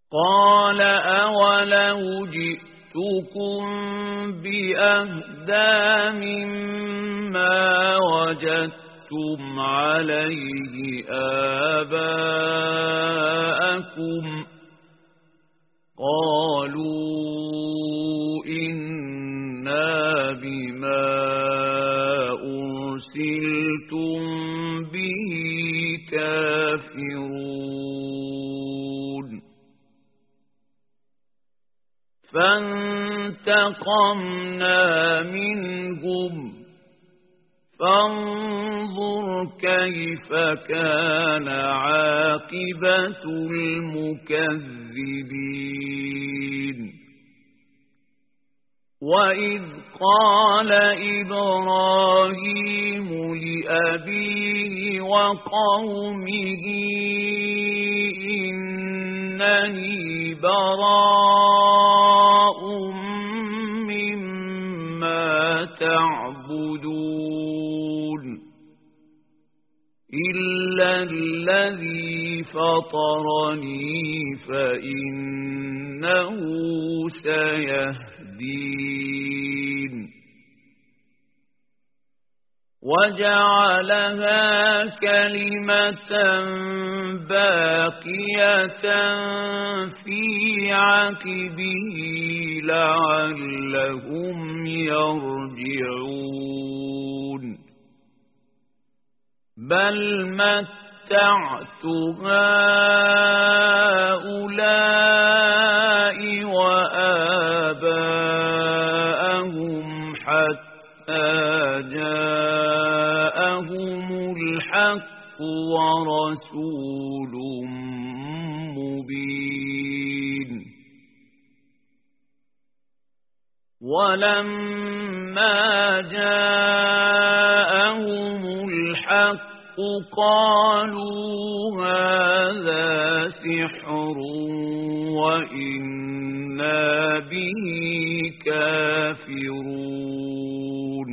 قال أولو جئتكم بأهدى مما وجدتم عليه آباءكم قالوا إنا بما أرسلتم به كافرون فانتقمنا منهم فانظر كيف كان عاقبة المكذبين وإذ قال إبراهيم لأبيه وقومه إنني براء مما تعبدون إلا الذي فطرني فإنه سيهدين وجعلها كلمة باقية في عقبه لعلهم يرجعون بل متعت هؤلاء وآباءهم حتى جاءهم الحق ورسول مبين ولما جاءهم الحق قالوا هذا سحر وإنا به كافرون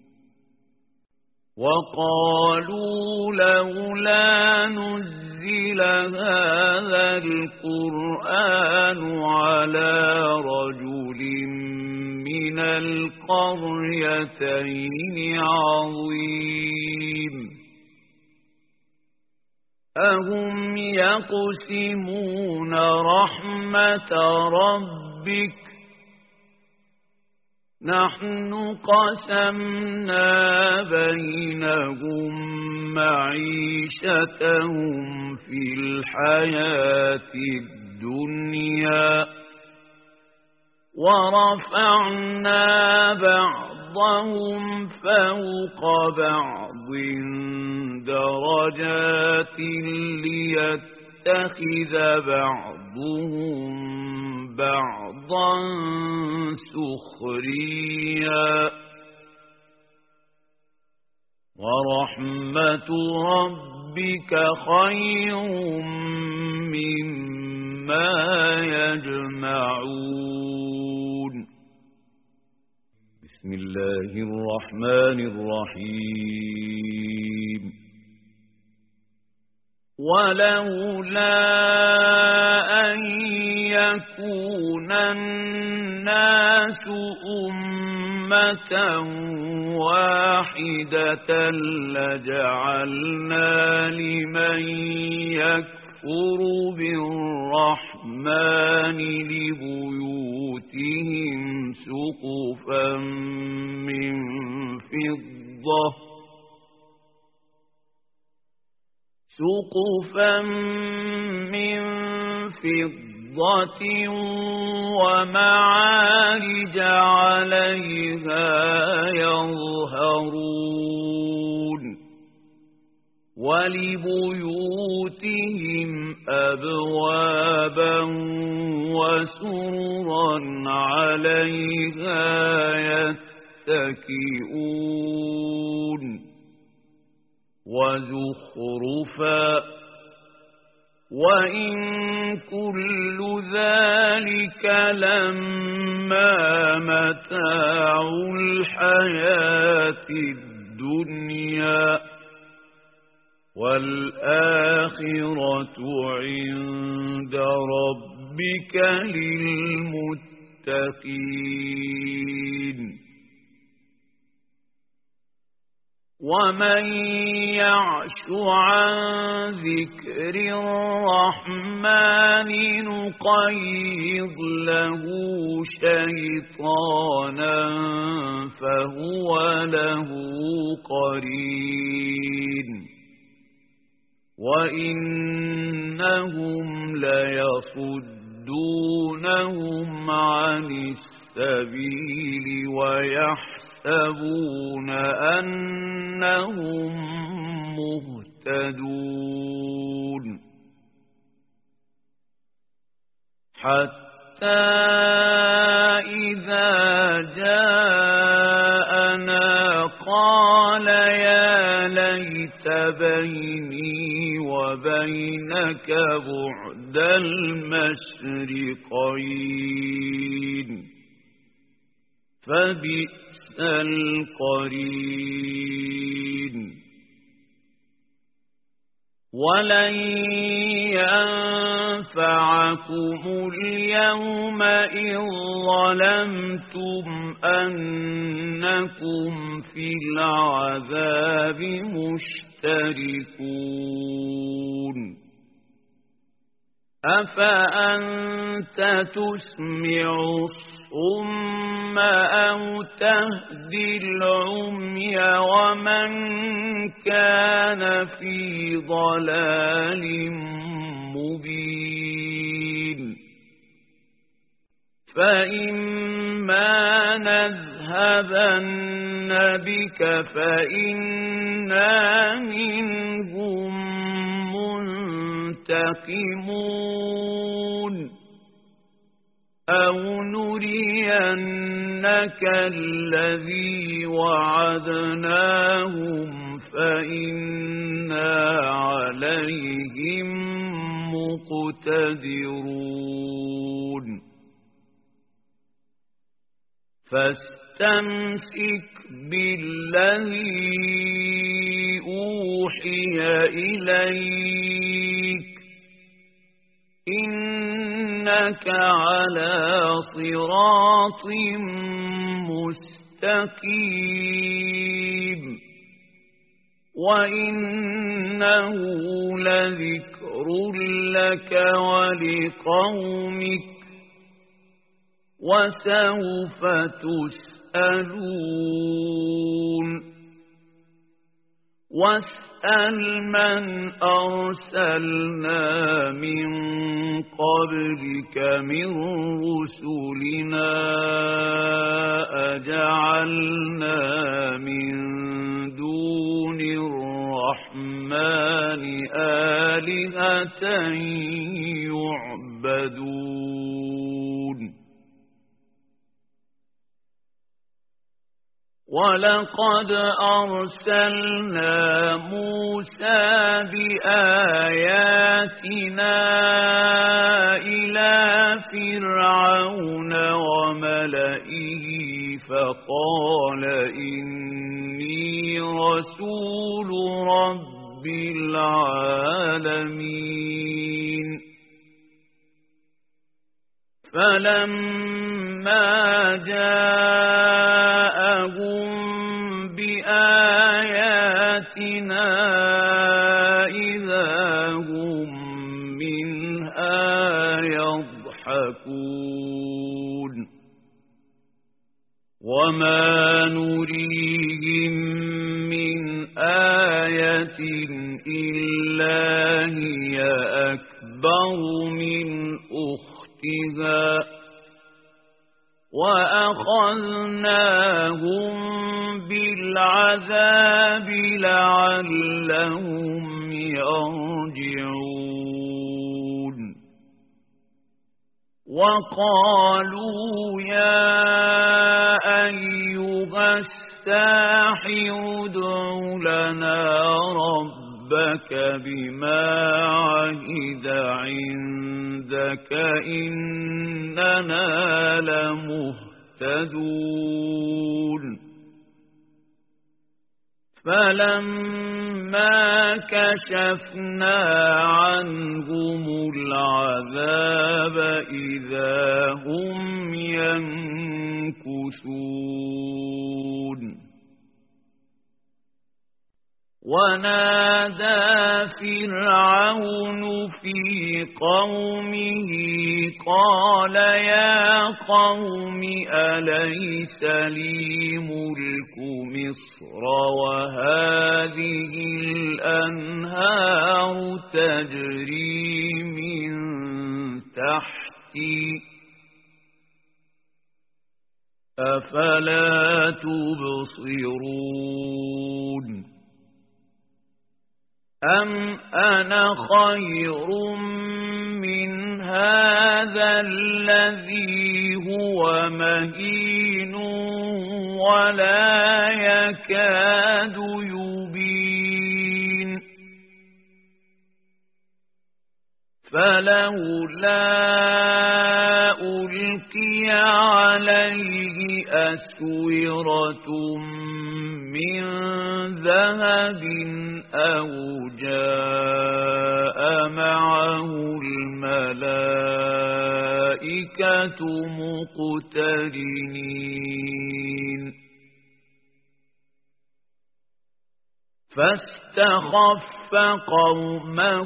وقالوا لولا نزل هذا القرآن على رجل من القريتين عظيم أهم يقسمون رحمة ربك نحن قسمنا بينهم معيشتهم في الحياة الدنيا ورفعنا بعضهم فوق بعض درجات ليتخذ بعضهم بعضا سخريا ورحمة ربك خير مما يجمعون بسم الله الرحمن الرحيم ولولا أن يكون الناس أمة واحدة لجعلنا لمن يكفر بالرحمن لبيوتهم سقفا من فضة ومعارج عليها يظهرون ولبيوتهم أبوابا وسررا عليها يتكئون وزخرفا وإن كل ذلك لما متاع الحياة الدنيا والآخرة عند ربك ربك للمتقين ومن يعش عن ذكر الرحمن نقيض له شيطانا فهو له قرين وإنهم ليصدونهم عن السبيل ويحسبون أنهم مهتدون حتى إذا جاءنا قال يا ليت بيني وبينك بعد المشرقين فبئس القرين ولن ينفعكم اليوم إذ ظلمتم أنكم في العذاب مشتركون أفأنت تسمع الصم أو تهدي العمي ومن كان في ضلال مبين فإما نذهبن بك فإنا منهم منتقمون أو نرينك الذي وعدناهم فإنا عليهم مقتدرون فاستمسك بالذي أوحي إليك إنك على صراط مستقيم وإنه لذكر لك ولقومك وسوف تسألون واسأل من أرسلنا من قبلك من رسلنا أجعلنا من دون الرحمن آلهة يعبدون ولقد أرسلنا موسى بآياتنا إلى فرعون وملئه فقال إني رسول رب العالمين فلما جاءهم بآياتنا إذا هم منها يضحكون وما نريهم من آية إلا هي أكبر من أختها وأخذناهم بالعذاب لعلهم يرجعون وقالوا يا أيها الساحر ادع لنا ربك بما عهد عندك إننا لمهتدون فلما كشفنا عنهم العذاب فإذا هم ينكثون ونادى فرعون في قومه قال يا قوم أليس لي ملك مصر وهذه الأنهار تجري من تحتي أفلا تبصرون أم أنا خير من هذا الذي هو مهين ولا يكاد يبين فلولا ألقي عليه أسورة من ذهب أو جاء معه الملائكة مقترنين فاستخف قومه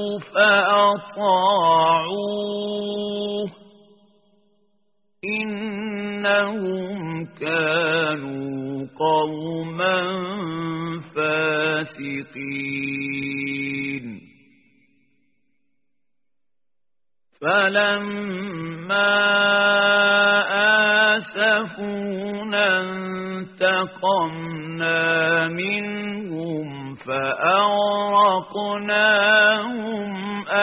فأطاعوه إنهم كانوا قوما فاسقين فلما آسفونا انتقمنا منهم فأغرقناهم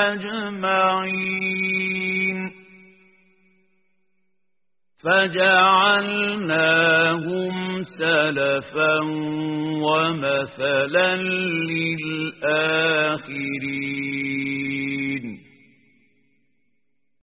أجمعين فجعلناهم سلفا ومثلا للآخرين